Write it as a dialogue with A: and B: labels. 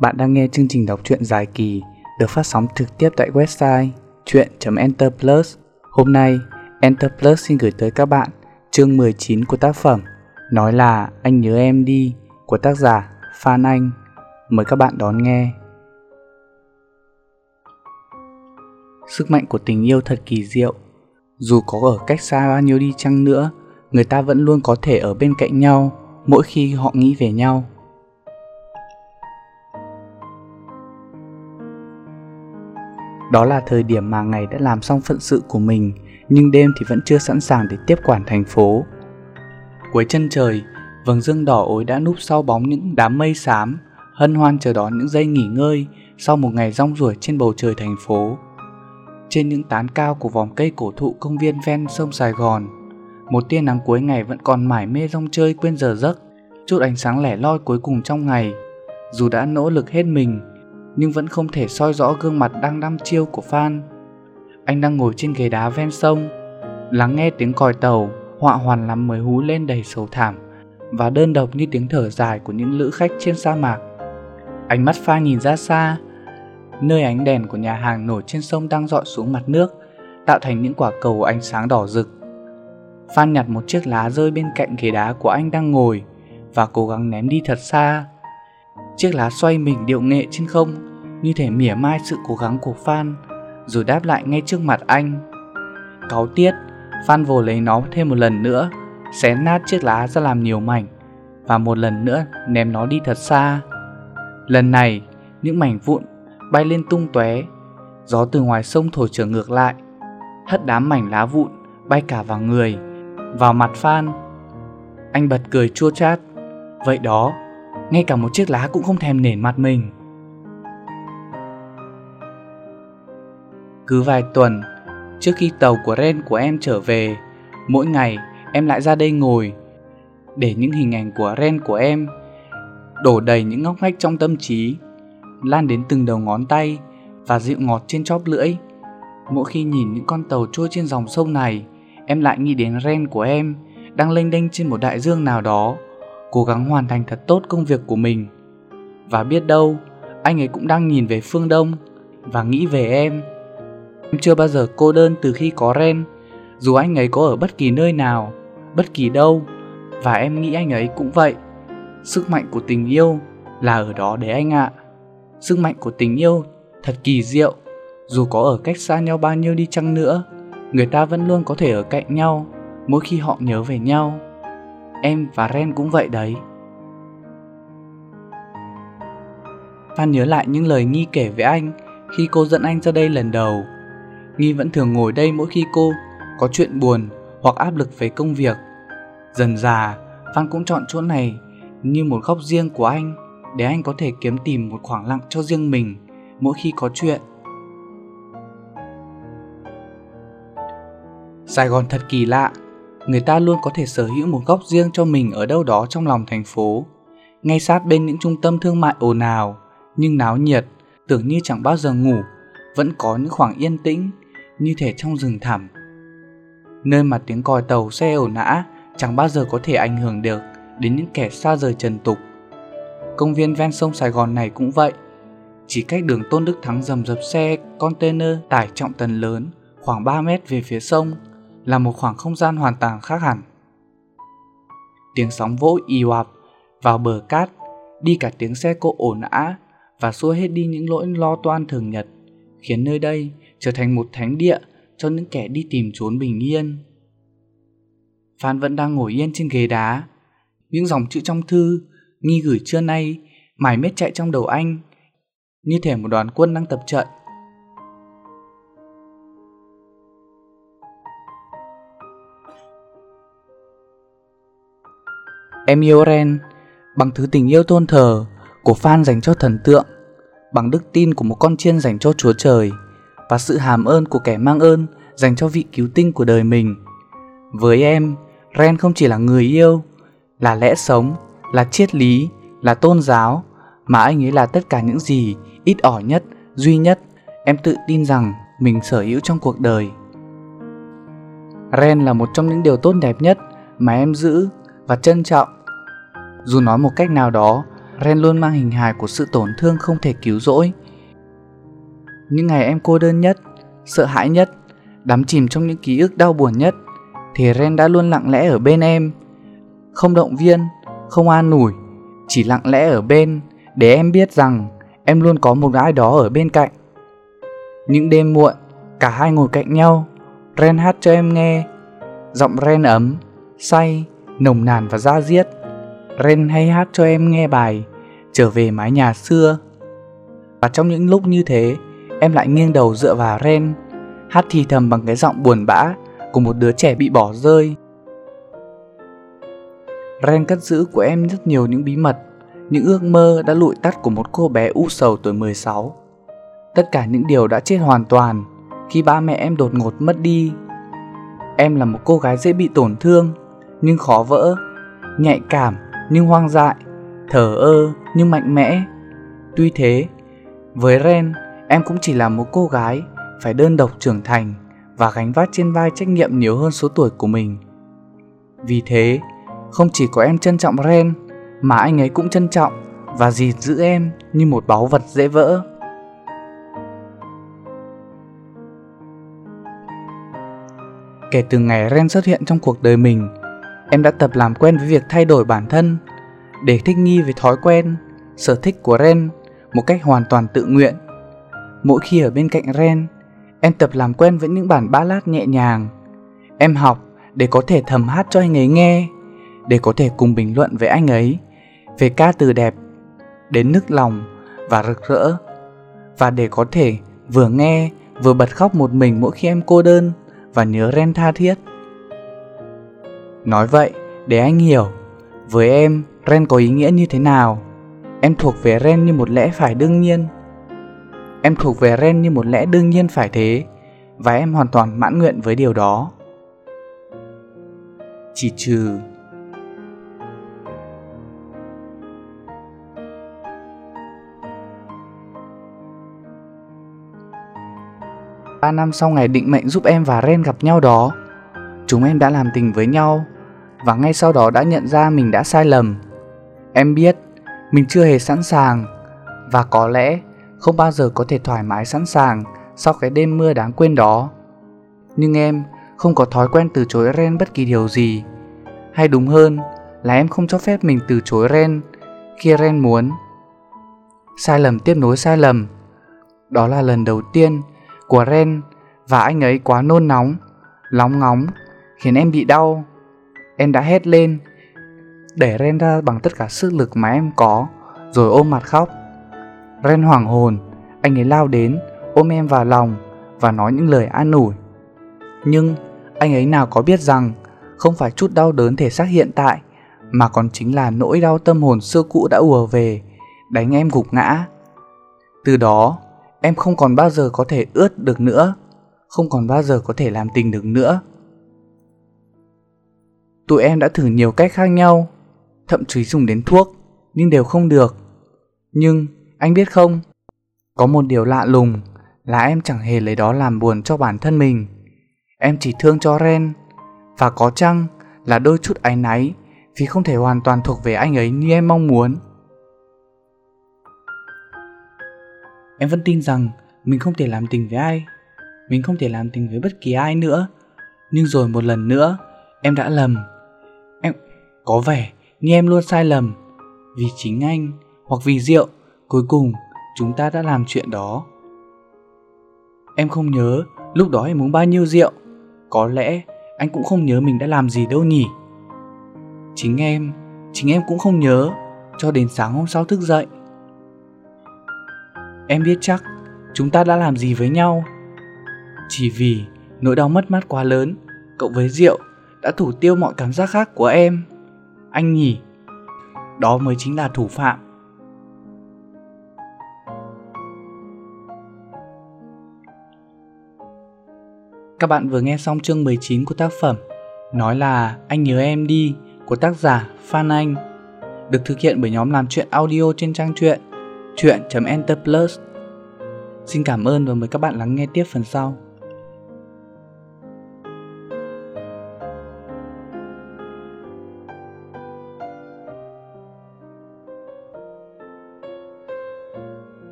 A: Bạn đang nghe chương trình đọc truyện dài kỳ được phát sóng trực tiếp tại website truyện.enterplus. Hôm nay, Enterplus xin gửi tới các bạn chương 19 của tác phẩm Nói là anh nhớ em đi của tác giả Phan Anh. Mời các bạn đón nghe. Sức mạnh của tình yêu thật kỳ diệu. Dù có ở cách xa bao nhiêu đi chăng nữa, người ta vẫn luôn có thể ở bên cạnh nhau mỗi khi họ nghĩ về nhau. Đó là thời điểm mà ngày đã làm xong phận sự của mình, nhưng đêm thì vẫn chưa sẵn sàng để tiếp quản thành phố. Cuối chân trời, vầng dương đỏ ối đã núp sau bóng những đám mây xám, hân hoan chờ đón những giây nghỉ ngơi sau một ngày rong ruổi trên bầu trời thành phố. Trên những tán cao của vòng cây cổ thụ công viên ven sông Sài Gòn, một tia nắng cuối ngày vẫn còn mải mê rong chơi quên giờ giấc, chút ánh sáng lẻ loi cuối cùng trong ngày. Dù đã nỗ lực hết mình, nhưng vẫn không thể soi rõ gương mặt đang đăm chiêu của Phan. Anh đang ngồi trên ghế đá ven sông, lắng nghe tiếng còi tàu họa hoàn lắm mới hú lên đầy sầu thảm và đơn độc như tiếng thở dài của những lữ khách trên sa mạc. Ánh mắt Phan nhìn ra xa, nơi ánh đèn của nhà hàng nổi trên sông đang rọi xuống mặt nước, tạo thành những quả cầu ánh sáng đỏ rực. Phan nhặt một chiếc lá rơi bên cạnh ghế đá của anh đang ngồi và cố gắng ném đi thật xa. Chiếc lá xoay mình điệu nghệ trên không, như thể mỉa mai sự cố gắng của Phan, rồi đáp lại ngay trước mặt anh. Cáu tiết, Phan vồ lấy nó thêm một lần nữa, xé nát chiếc lá ra làm nhiều mảnh và một lần nữa ném nó đi thật xa. Lần này, những mảnh vụn bay lên tung tóe, gió từ ngoài sông thổi trở ngược lại, hất đám mảnh lá vụn bay cả vào người, vào mặt Phan. Anh bật cười chua chát. Vậy đó, ngay cả một chiếc lá cũng không thèm nể mặt mình. Cứ vài tuần, trước khi tàu của Ren của em trở về, mỗi ngày em lại ra đây ngồi, để những hình ảnh của Ren của em đổ đầy những ngóc ngách trong tâm trí, lan đến từng đầu ngón tay và dịu ngọt trên chóp lưỡi. Mỗi khi nhìn những con tàu trôi trên dòng sông này, em lại nghĩ đến Ren của em đang lênh đênh trên một đại dương nào đó, cố gắng hoàn thành thật tốt công việc của mình. Và biết đâu, anh ấy cũng đang nhìn về phương Đông và nghĩ về em. Em chưa bao giờ cô đơn từ khi có Ren, dù anh ấy có ở bất kỳ nơi nào, bất kỳ đâu. Và em nghĩ anh ấy cũng vậy. Sức mạnh của tình yêu là ở đó đấy anh ạ. Sức mạnh của tình yêu thật kỳ diệu. Dù có ở cách xa nhau bao nhiêu đi chăng nữa, người ta vẫn luôn có thể ở cạnh nhau mỗi khi họ nhớ về nhau. Em và Ren cũng vậy đấy. Phan nhớ lại những lời Nghi kể với anh khi cô dẫn anh ra đây lần đầu. Nghi vẫn thường ngồi đây mỗi khi cô có chuyện buồn hoặc áp lực về công việc. Dần dà, Phan cũng chọn chỗ này như một góc riêng của anh, để anh có thể kiếm tìm một khoảng lặng cho riêng mình mỗi khi có chuyện. Sài Gòn thật kỳ lạ. Người ta luôn có thể sở hữu một góc riêng cho mình ở đâu đó trong lòng thành phố, ngay sát bên những trung tâm thương mại ồn ào nhưng náo nhiệt, tưởng như chẳng bao giờ ngủ. Vẫn có những khoảng yên tĩnh như thể trong rừng thẳm, nơi mà tiếng còi tàu xe ồn ào chẳng bao giờ có thể ảnh hưởng được đến những kẻ xa rời trần tục. Công viên ven sông Sài Gòn này cũng vậy. Chỉ cách đường Tôn Đức Thắng rầm rập xe container tải trọng tấn lớn khoảng 3 mét về phía sông là một khoảng không gian hoàn toàn khác hẳn. Tiếng sóng vỗ ì oạp vào bờ cát, đi cả tiếng xe cộ ồn ào và xua hết đi những nỗi lo toan thường nhật, khiến nơi đây trở thành một thánh địa cho những kẻ đi tìm chốn bình yên. Phan vẫn đang ngồi yên trên ghế đá. Những dòng chữ trong thư Nghi gửi trưa nay mải miết chạy trong đầu anh, như thể một đoàn quân đang tập trận. Em yêu Ren bằng thứ tình yêu tôn thờ của Phan dành cho thần tượng, bằng đức tin của một con chiên dành cho Chúa Trời, và sự hàm ơn của kẻ mang ơn dành cho vị cứu tinh của đời mình. Với em, Ren không chỉ là người yêu, là lẽ sống, là triết lý, là tôn giáo, mà anh ấy là tất cả những gì ít ỏi nhất, duy nhất em tự tin rằng mình sở hữu trong cuộc đời. Ren là một trong những điều tốt đẹp nhất mà em giữ và trân trọng. Dù nói một cách nào đó, Ren luôn mang hình hài của sự tổn thương không thể cứu rỗi. Những ngày em cô đơn nhất, sợ hãi nhất, đắm chìm trong những ký ức đau buồn nhất, thì Ren đã luôn lặng lẽ ở bên em. Không động viên, không an ủi, chỉ lặng lẽ ở bên để em biết rằng em luôn có một ai đó ở bên cạnh. Những đêm muộn, cả hai ngồi cạnh nhau, Ren hát cho em nghe. Giọng Ren ấm, say, nồng nàn và da diết. Ren hay hát cho em nghe bài Trở về mái nhà xưa. Và trong những lúc như thế, em lại nghiêng đầu dựa vào Ren, hát thì thầm bằng cái giọng buồn bã của một đứa trẻ bị bỏ rơi. Ren cất giữ của em rất nhiều những bí mật, những ước mơ đã lụi tắt của một cô bé u sầu tuổi 16. Tất cả những điều đã chết hoàn toàn khi ba mẹ em đột ngột mất đi. Em là một cô gái dễ bị tổn thương nhưng khó vỡ, nhạy cảm nhưng hoang dại, thờ ơ nhưng mạnh mẽ. Tuy thế, với Ren, em cũng chỉ là một cô gái phải đơn độc trưởng thành và gánh vác trên vai trách nhiệm nhiều hơn số tuổi của mình. Vì thế, không chỉ có em trân trọng Ren, mà anh ấy cũng trân trọng và gìn giữ em như một báu vật dễ vỡ. Kể từ ngày Ren xuất hiện trong cuộc đời mình, em đã tập làm quen với việc thay đổi bản thân để thích nghi với thói quen, sở thích của Ren một cách hoàn toàn tự nguyện. Mỗi khi ở bên cạnh Ren, em tập làm quen với những bản ballad nhẹ nhàng. Em học để có thể thầm hát cho anh ấy nghe, để có thể cùng bình luận với anh ấy về ca từ đẹp đến nức lòng và rực rỡ, và để có thể vừa nghe vừa bật khóc một mình mỗi khi em cô đơn và nhớ Ren tha thiết. Nói vậy để anh hiểu, với em, Ren có ý nghĩa như thế nào. Em thuộc về Ren như một lẽ phải đương nhiên. Em thuộc về Ren như một lẽ đương nhiên phải thế, và em hoàn toàn mãn nguyện với điều đó. Chỉ trừ ba năm sau ngày định mệnh giúp em và Ren gặp nhau đó, chúng em đã làm tình với nhau, và ngay sau đó đã nhận ra mình đã sai lầm. Em biết mình chưa hề sẵn sàng, và có lẽ không bao giờ có thể thoải mái sẵn sàng sau cái đêm mưa đáng quên đó. Nhưng em không có thói quen từ chối Ren bất kỳ điều gì. Hay đúng hơn là em không cho phép mình từ chối Ren khi Ren muốn. Sai lầm tiếp nối sai lầm. Đó là lần đầu tiên của Ren, và anh ấy quá nôn nóng, lóng ngóng, khiến em bị đau. Em đã hét lên, đẩy Ren ra bằng tất cả sức lực mà em có, rồi ôm mặt khóc. Ren hoảng hồn, anh ấy lao đến, ôm em vào lòng và nói những lời an ủi. Nhưng anh ấy nào có biết rằng không phải chút đau đớn thể xác hiện tại, mà còn chính là nỗi đau tâm hồn xưa cũ đã ùa về, đánh em gục ngã. Từ đó, em không còn bao giờ có thể ướt được nữa, không còn bao giờ có thể làm tình được nữa. Tụi em đã thử nhiều cách khác nhau, thậm chí dùng đến thuốc, nhưng đều không được. Nhưng anh biết không, có một điều lạ lùng là em chẳng hề lấy đó làm buồn cho bản thân mình. Em chỉ thương cho Ren, và có chăng là đôi chút áy náy vì không thể hoàn toàn thuộc về anh ấy như em mong muốn. Em vẫn tin rằng mình không thể làm tình với ai, mình không thể làm tình với bất kỳ ai nữa. Nhưng rồi một lần nữa, em đã lầm. Em có vẻ như em luôn sai lầm. Vì chính anh hoặc vì rượu, cuối cùng chúng ta đã làm chuyện đó. Em không nhớ lúc đó em uống bao nhiêu rượu. Có lẽ anh cũng không nhớ mình đã làm gì đâu nhỉ. Chính em cũng không nhớ cho đến sáng hôm sau thức dậy. Em biết chắc chúng ta đã làm gì với nhau. Chỉ vì nỗi đau mất mát quá lớn cộng với rượu đã thủ tiêu mọi cảm giác khác của em. Anh nhỉ, đó mới chính là thủ phạm. Các bạn vừa nghe xong chương 19 của tác phẩm Nói là anh nhớ em đi của tác giả Phan Anh, được thực hiện bởi nhóm làm truyện audio trên trang truyện truyện.enterplus. Xin cảm ơn và mời các bạn lắng nghe tiếp phần sau.